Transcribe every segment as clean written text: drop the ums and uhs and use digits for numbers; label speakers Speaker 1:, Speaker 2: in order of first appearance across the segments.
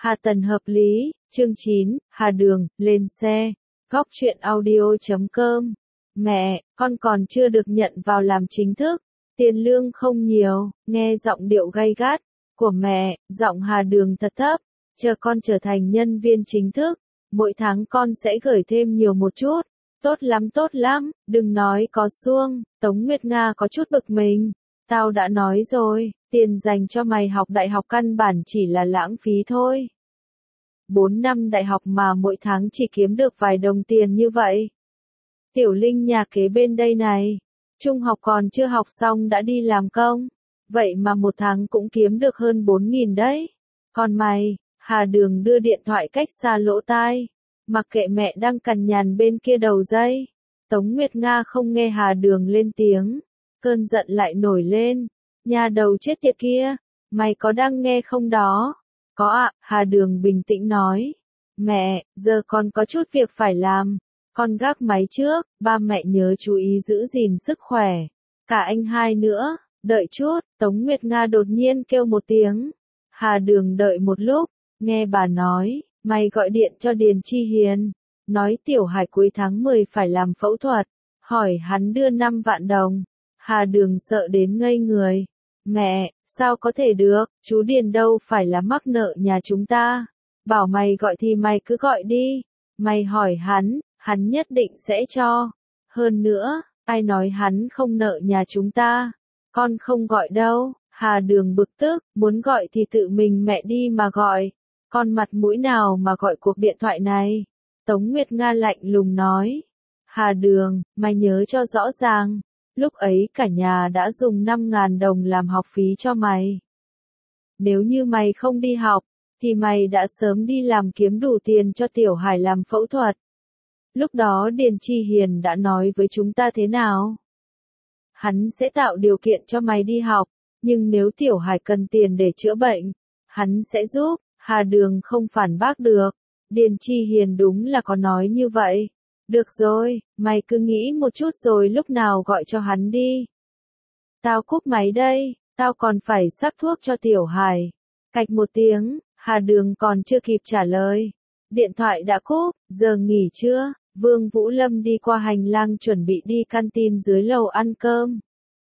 Speaker 1: Hà Tần hợp lý, chương 9, Hà Đường, lên xe. Góc truyện audio.com. Mẹ, con còn chưa được nhận vào làm chính thức. Tiền lương không nhiều, nghe giọng điệu gay gắt của mẹ, giọng Hà Đường thật thấp. Chờ con trở thành nhân viên chính thức, mỗi tháng con sẽ gửi thêm nhiều một chút. Tốt lắm, đừng nói có xuông. Tống Nguyệt Nga có chút bực mình. Tao đã nói rồi, tiền dành cho mày học đại học căn bản chỉ là lãng phí thôi. 4 năm đại học mà mỗi tháng chỉ kiếm được vài đồng tiền như vậy. Tiểu Linh nhà kế bên đây này, trung học còn chưa học xong đã đi làm công, vậy mà một tháng cũng kiếm được hơn 4.000 đấy. Còn mày, Hà Đường đưa điện thoại cách xa lỗ tai, mặc kệ mẹ đang cằn nhằn bên kia đầu dây. Tống Nguyệt Nga không nghe Hà Đường lên tiếng, cơn giận lại nổi lên. Nhà đầu chết tiệt kia, mày có đang nghe không đó? Có ạ, Hà Đường bình tĩnh nói. Mẹ, giờ con có chút việc phải làm. Con gác máy trước, ba mẹ nhớ chú ý giữ gìn sức khỏe. Cả anh hai nữa, đợi chút, Tống Nguyệt Nga đột nhiên kêu một tiếng. Hà Đường đợi một lúc, nghe bà nói, mày gọi điện cho Điền Chi Hiền, nói Tiểu Hải cuối tháng 10 phải làm phẫu thuật, hỏi hắn đưa 5 vạn đồng. Hà Đường sợ đến ngây người. Mẹ, sao có thể được, chú Điền đâu phải là mắc nợ nhà chúng ta. Bảo mày gọi thì mày cứ gọi đi. Mày hỏi hắn nhất định sẽ cho. Hơn nữa, ai nói hắn không nợ nhà chúng ta. Con không gọi đâu. Hà Đường bực tức, muốn gọi thì tự mình mẹ đi mà gọi. Con mặt mũi nào mà gọi cuộc điện thoại này? Tống Nguyệt Nga lạnh lùng nói. Hà Đường, mày nhớ cho rõ ràng. Lúc ấy cả nhà đã dùng 5.000 đồng làm học phí cho mày. Nếu như mày không đi học, thì mày đã sớm đi làm kiếm đủ tiền cho Tiểu Hải làm phẫu thuật. Lúc đó Điền Chi Hiền đã nói với chúng ta thế nào? Hắn sẽ tạo điều kiện cho mày đi học, nhưng nếu Tiểu Hải cần tiền để chữa bệnh, hắn sẽ giúp. Hà Đường không phản bác được. Điền Chi Hiền đúng là có nói như vậy. Được rồi, mày cứ nghĩ một chút rồi lúc nào gọi cho hắn đi. Tao cúp máy đây, tao còn phải sắc thuốc cho Tiểu Hải. Cạch một tiếng, Hà Đường còn chưa kịp trả lời. Điện thoại đã cúp, giờ nghỉ trưa, Vương Vũ Lâm đi qua hành lang chuẩn bị đi canteen dưới lầu ăn cơm.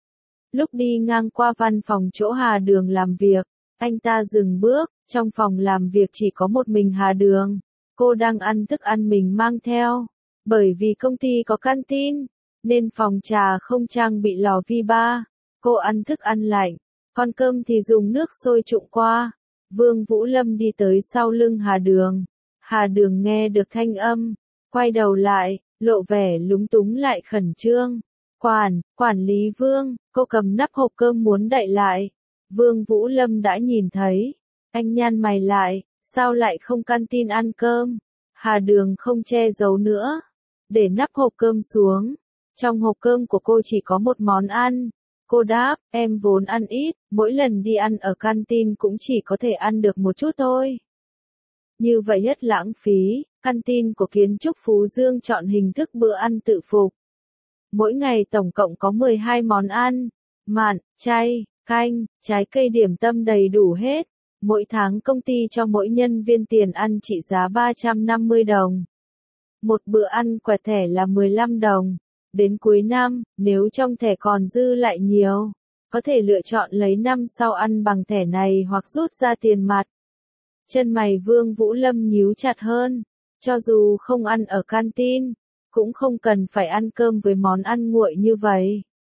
Speaker 1: Lúc đi ngang qua văn phòng chỗ Hà Đường làm việc, anh ta dừng bước, trong phòng làm việc chỉ có một mình Hà Đường. Cô đang ăn thức ăn mình mang theo. Bởi vì công ty có canteen, nên phòng trà không trang bị lò vi ba. Cô ăn thức ăn lạnh, còn cơm thì dùng nước sôi trụng qua. Vương Vũ Lâm đi tới sau lưng Hà Đường. Hà Đường nghe được thanh âm, quay đầu lại, lộ vẻ lúng túng lại khẩn trương. Quản lý Vương, cô cầm nắp hộp cơm muốn đậy lại. Vương Vũ Lâm đã nhìn thấy. Anh nhăn mày lại, sao lại không canteen ăn cơm? Hà Đường không che giấu nữa. Để nắp hộp cơm xuống. Trong hộp cơm của cô chỉ có một món ăn. Cô đáp, em vốn ăn ít, mỗi lần đi ăn ở canteen cũng chỉ có thể ăn được một chút thôi. Như vậy rất lãng phí. Canteen của Kiến trúc Phú Dương chọn hình thức bữa ăn tự phục. Mỗi ngày tổng cộng có 12 món ăn. Mặn, chay, canh, trái cây điểm tâm đầy đủ hết. Mỗi tháng công ty cho mỗi nhân viên tiền ăn trị giá 350 đồng. Một bữa ăn quẹt thẻ là 15 đồng. Đến cuối năm, nếu trong thẻ còn dư lại nhiều, có thể lựa chọn lấy năm sau ăn bằng thẻ này hoặc rút ra tiền mặt. Chân mày Vương Vũ Lâm nhíu chặt hơn. Cho dù không ăn ở canteen, cũng không cần phải ăn cơm với món ăn nguội như vậy.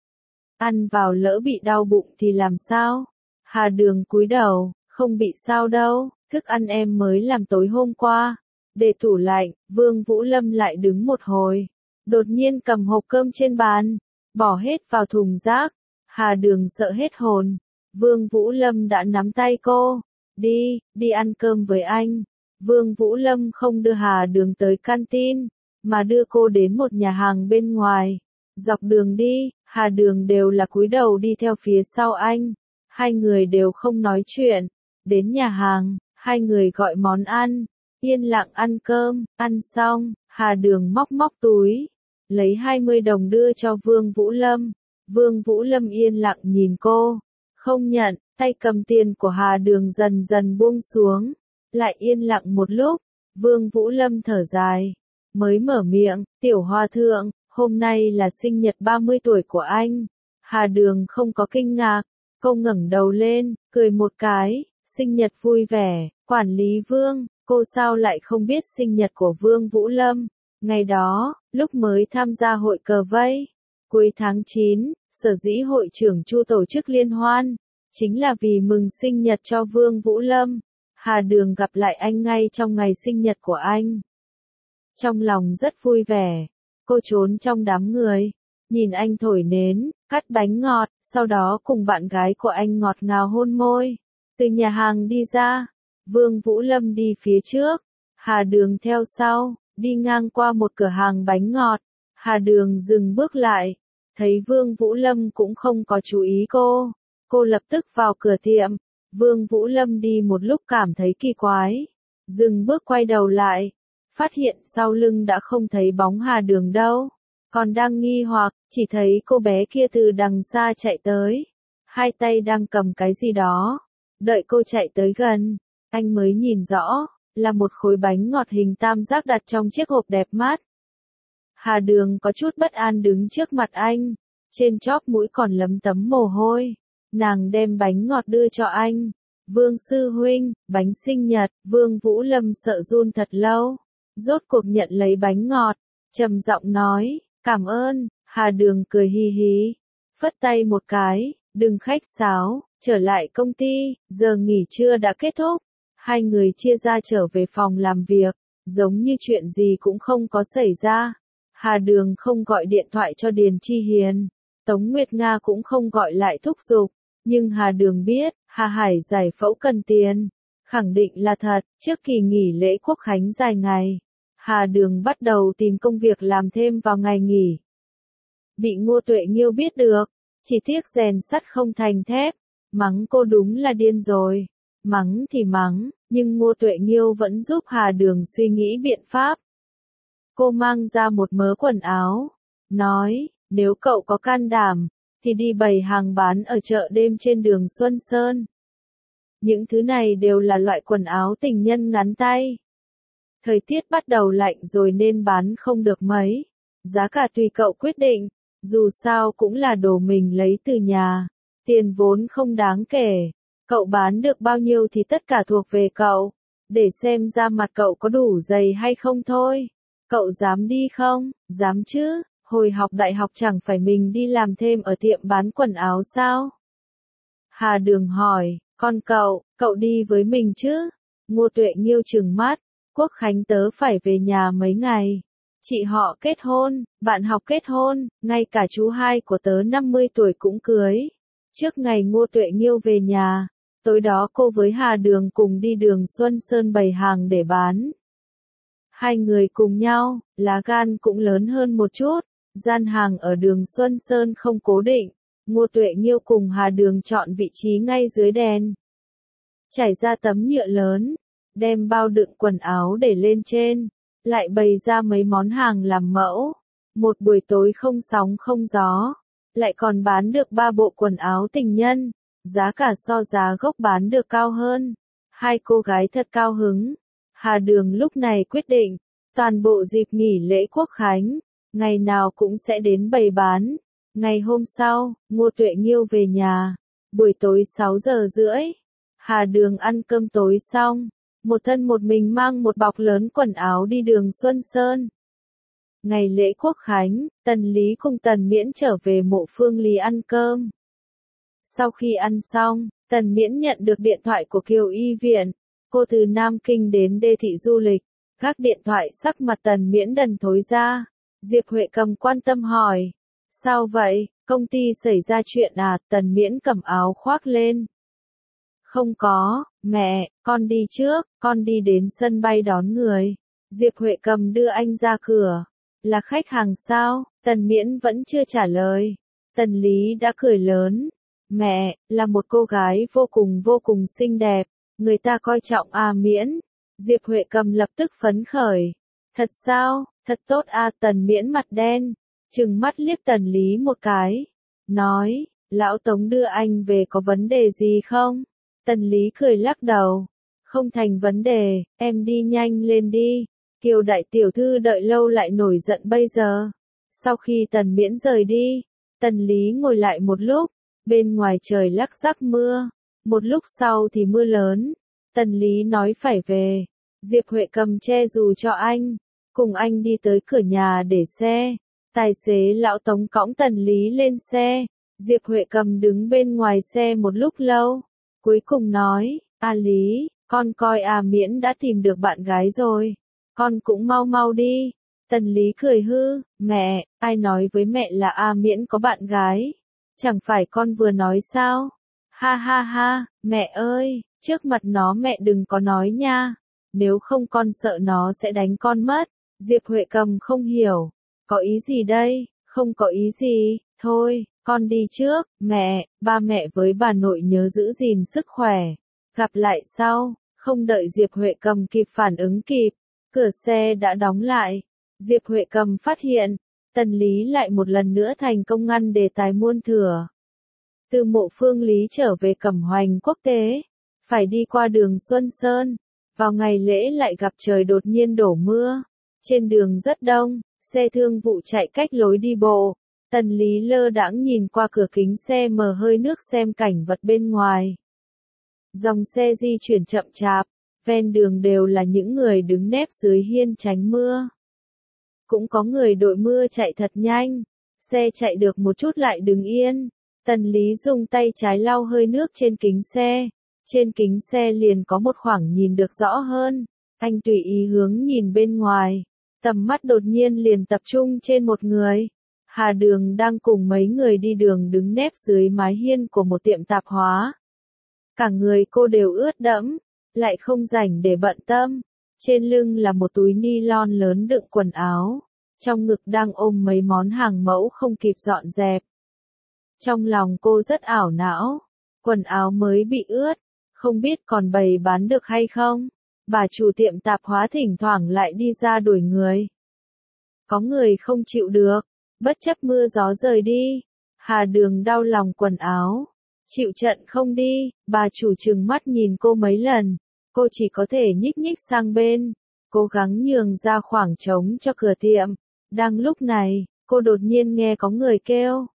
Speaker 1: Ăn vào lỡ bị đau bụng thì làm sao? Hà Đường cúi đầu, không bị sao đâu, thức ăn em mới làm tối hôm qua. Để tủ lạnh, Vương Vũ Lâm lại đứng một hồi. Đột nhiên cầm hộp cơm trên bàn, bỏ hết vào thùng rác. Hà Đường sợ hết hồn. Vương Vũ Lâm đã nắm tay cô. Đi ăn cơm với anh. Vương Vũ Lâm không đưa Hà Đường tới canteen, mà đưa cô đến một nhà hàng bên ngoài. Dọc đường đi, Hà Đường đều là cúi đầu đi theo phía sau anh. Hai người đều không nói chuyện. Đến nhà hàng, hai người gọi món ăn. Yên lặng ăn cơm, ăn xong, Hà Đường móc túi, lấy 20 đồng đưa cho Vương Vũ Lâm. Vương Vũ Lâm yên lặng nhìn cô, không nhận, tay cầm tiền của Hà Đường dần dần buông xuống. Lại yên lặng một lúc, Vương Vũ Lâm thở dài, mới mở miệng, tiểu hòa thượng, hôm nay là sinh nhật 30 tuổi của anh. Hà Đường không có kinh ngạc, cô ngẩng đầu lên, cười một cái, sinh nhật vui vẻ, quản lý Vương, cô sao lại không biết sinh nhật của Vương Vũ Lâm. Ngày đó, lúc mới tham gia hội cờ vây, cuối tháng 9, sở dĩ hội trưởng Chu tổ chức liên hoan, chính là vì mừng sinh nhật cho Vương Vũ Lâm. Hà Đường gặp lại anh ngay trong ngày sinh nhật của anh. Trong lòng rất vui vẻ, cô trốn trong đám người, nhìn anh thổi nến, cắt bánh ngọt, sau đó cùng bạn gái của anh ngọt ngào hôn môi. Từ nhà hàng đi ra, Vương Vũ Lâm đi phía trước, Hà Đường theo sau, đi ngang qua một cửa hàng bánh ngọt. Hà Đường dừng bước lại, thấy Vương Vũ Lâm cũng không có chú ý cô lập tức vào cửa tiệm. Vương Vũ Lâm đi một lúc cảm thấy kỳ quái, dừng bước quay đầu lại, phát hiện sau lưng đã không thấy bóng Hà Đường đâu, còn đang nghi hoặc, chỉ thấy cô bé kia từ đằng xa chạy tới, hai tay đang cầm cái gì đó, đợi cô chạy tới gần, anh mới nhìn rõ, là một khối bánh ngọt hình tam giác đặt trong chiếc hộp đẹp mắt. Hà Đường có chút bất an đứng trước mặt anh, trên chóp mũi còn lấm tấm mồ hôi. Nàng đem bánh ngọt đưa cho anh. Vương sư huynh, bánh sinh nhật. Vương Vũ Lâm sợ run thật lâu, rốt cuộc nhận lấy bánh ngọt, trầm giọng nói, cảm ơn. Hà Đường cười hi hí, phất tay một cái, đừng khách sáo, trở lại công ty, giờ nghỉ trưa đã kết thúc. Hai người chia ra trở về phòng làm việc, giống như chuyện gì cũng không có xảy ra. Hà Đường không gọi điện thoại cho Điền Chi Hiền, Tống Nguyệt Nga cũng không gọi lại thúc giục. Nhưng Hà Đường biết, Hà Hải giải phẫu cần tiền, khẳng định là thật. Trước kỳ nghỉ lễ Quốc khánh dài ngày, Hà Đường bắt đầu tìm công việc làm thêm vào ngày nghỉ. Bị Ngô Tuệ Nghiêu biết được, chỉ tiếc rèn sắt không thành thép, mắng cô đúng là điên rồi. Mắng thì mắng, nhưng Ngô Tuệ Nghiêu vẫn giúp Hà Đường suy nghĩ biện pháp. Cô mang ra một mớ quần áo, nói, nếu cậu có can đảm, thì đi bày hàng bán ở chợ đêm trên đường Xuân Sơn. Những thứ này đều là loại quần áo tình nhân ngắn tay. Thời tiết bắt đầu lạnh rồi nên bán không được mấy. Giá cả tùy cậu quyết định, dù sao cũng là đồ mình lấy từ nhà. Tiền vốn không đáng kể. Cậu bán được bao nhiêu thì tất cả thuộc về cậu. Để xem ra mặt cậu có đủ dày hay không thôi. Cậu dám đi không? Dám chứ? Hồi học đại học chẳng phải mình đi làm thêm ở tiệm bán quần áo sao? Hà Đường hỏi, con cậu đi với mình chứ? Ngô Tuệ Nghiêu trừng mắt, Quốc khánh tớ phải về nhà mấy ngày. Chị họ kết hôn, bạn học kết hôn, ngay cả chú hai của tớ 50 tuổi cũng cưới. Trước ngày Ngô Tuệ Nghiêu về nhà, tối đó cô với Hà Đường cùng đi đường Xuân Sơn bày hàng để bán. Hai người cùng nhau, lá gan cũng lớn hơn một chút. Gian hàng ở đường Xuân Sơn không cố định, Ngô Tuệ Nghiêu cùng Hà Đường chọn vị trí ngay dưới đèn. Trải ra tấm nhựa lớn, đem bao đựng quần áo để lên trên, lại bày ra mấy món hàng làm mẫu. Một buổi tối không sóng không gió, lại còn bán được 3 bộ quần áo tình nhân, giá cả so giá gốc bán được cao hơn. Hai cô gái thật cao hứng. Hà Đường lúc này quyết định, toàn bộ dịp nghỉ lễ Quốc khánh, ngày nào cũng sẽ đến bày bán. Ngày hôm sau, Ngô Tuệ Nghiêu về nhà, buổi tối 6:30. Hà Đường ăn cơm tối xong, một thân một mình mang một bọc lớn quần áo đi đường Xuân Sơn. Ngày lễ Quốc khánh, Tần Lý cùng Tần Miễn trở về mộ Phương Lý ăn cơm. Sau khi ăn xong, Tần Miễn nhận được điện thoại của Kiều Y Viện. Cô từ Nam Kinh đến Đê Thị du lịch. Gác điện thoại, sắc mặt Tần Miễn đần thối ra. Diệp Huệ Cầm quan tâm hỏi. Sao vậy, công ty xảy ra chuyện à? Tần Miễn cầm áo khoác lên. Không có, mẹ, con đi trước, con đi đến sân bay đón người. Diệp Huệ Cầm đưa anh ra cửa. Là khách hàng sao? Tần Miễn vẫn chưa trả lời. Tần Lý đã cười lớn. Mẹ, là một cô gái vô cùng xinh đẹp. Người ta coi trọng à Miễn. Diệp Huệ Cầm lập tức phấn khởi. Thật sao, thật tốt à? Tần Miễn mặt đen, trừng mắt liếc Tần Lý một cái. Nói, lão Tống đưa anh về có vấn đề gì không? Tần Lý cười lắc đầu. Không thành vấn đề, em đi nhanh lên đi. Kiều đại tiểu thư đợi lâu lại nổi giận bây giờ. Sau khi Tần Miễn rời đi, Tần Lý ngồi lại một lúc, bên ngoài trời lắc rắc mưa, một lúc sau thì mưa lớn. Tần Lý nói phải về, Diệp Huệ cầm che dù cho anh, cùng anh đi tới cửa nhà để xe. Tài xế lão Tống cõng Tần Lý lên xe, Diệp Huệ cầm đứng bên ngoài xe một lúc lâu, cuối cùng nói, A Lý, con coi A Miễn đã tìm được bạn gái rồi, con cũng mau mau đi. Tần Lý cười hư, mẹ, ai nói với mẹ là A Miễn có bạn gái? Chẳng phải con vừa nói sao? Ha ha ha, mẹ ơi, trước mặt nó mẹ đừng có nói nha, nếu không con sợ nó sẽ đánh con mất. Diệp Huệ cầm không hiểu, có ý gì đây? Không có ý gì, thôi, con đi trước, mẹ, ba mẹ với bà nội nhớ giữ gìn sức khỏe. Gặp lại sau, không đợi Diệp Huệ cầm kịp phản ứng kịp, cửa xe đã đóng lại. Diệp Huệ cầm phát hiện, Tần Lý lại một lần nữa thành công ngăn đề tài muôn thừa. Từ Mộ Phương Lý trở về Cẩm Hoành quốc tế, phải đi qua đường Xuân Sơn, vào ngày lễ lại gặp trời đột nhiên đổ mưa, trên đường rất đông, xe thương vụ chạy cách lối đi bộ. Tần Lý lơ đãng nhìn qua cửa kính xe mờ hơi nước xem cảnh vật bên ngoài. Dòng xe di chuyển chậm chạp, ven đường đều là những người đứng nép dưới hiên tránh mưa. Cũng có người đội mưa chạy thật nhanh, xe chạy được một chút lại đứng yên. Tần Lý dùng tay trái lau hơi nước trên kính xe, trên kính xe liền có một khoảng nhìn được rõ hơn. Anh tùy ý hướng nhìn bên ngoài, tầm mắt đột nhiên liền tập trung trên một người. Hà Đường đang cùng mấy người đi đường đứng nép dưới mái hiên của một tiệm tạp hóa. Cả người cô đều ướt đẫm, lại không rảnh để bận tâm. Trên lưng là một túi ni lon lớn đựng quần áo, trong ngực đang ôm mấy món hàng mẫu không kịp dọn dẹp. Trong lòng cô rất ảo não, quần áo mới bị ướt, không biết còn bày bán được hay không. Bà chủ tiệm tạp hóa thỉnh thoảng lại đi ra đuổi người. Có người không chịu được, bất chấp mưa gió rời đi. Hà Đường đau lòng quần áo, chịu trận không đi. Bà chủ trừng mắt nhìn cô mấy lần, cô chỉ có thể nhích nhích sang bên, cố gắng nhường ra khoảng trống cho cửa tiệm. Đang lúc này, cô đột nhiên nghe có người kêu,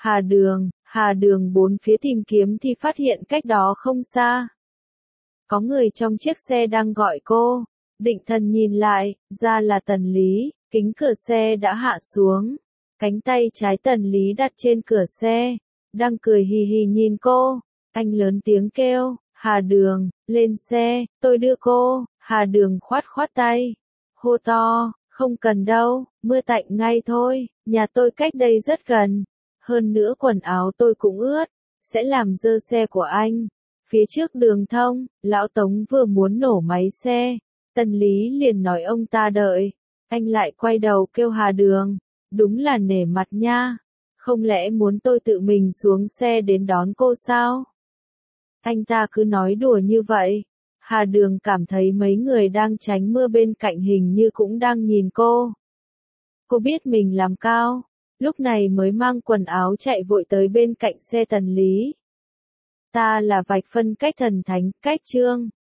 Speaker 1: Hà Đường bốn phía tìm kiếm thì phát hiện cách đó không xa. Có người trong chiếc xe đang gọi cô, định thần nhìn lại, ra là Tần Lý, kính cửa xe đã hạ xuống. Cánh tay trái Tần Lý đặt trên cửa xe, đang cười hì hì nhìn cô. Anh lớn tiếng kêu, Hà Đường, lên xe, tôi đưa cô. Hà Đường khoát khoát tay, hô to, không cần đâu, mưa tạnh ngay thôi, nhà tôi cách đây rất gần. Hơn nữa quần áo tôi cũng ướt, sẽ làm dơ xe của anh. Phía trước đường thông, lão Tống vừa muốn nổ máy xe, Tần Lý liền nói ông ta đợi. Anh lại quay đầu kêu Hà Đường, đúng là nể mặt nha, không lẽ muốn tôi tự mình xuống xe đến đón cô sao? Anh ta cứ nói đùa như vậy. Hà Đường cảm thấy mấy người đang tránh mưa bên cạnh hình như cũng đang nhìn cô. Cô biết mình làm cao, lúc này mới mang quần áo chạy vội tới bên cạnh xe Tần Lý. Ta là vạch phân cách thần thánh, cách trương.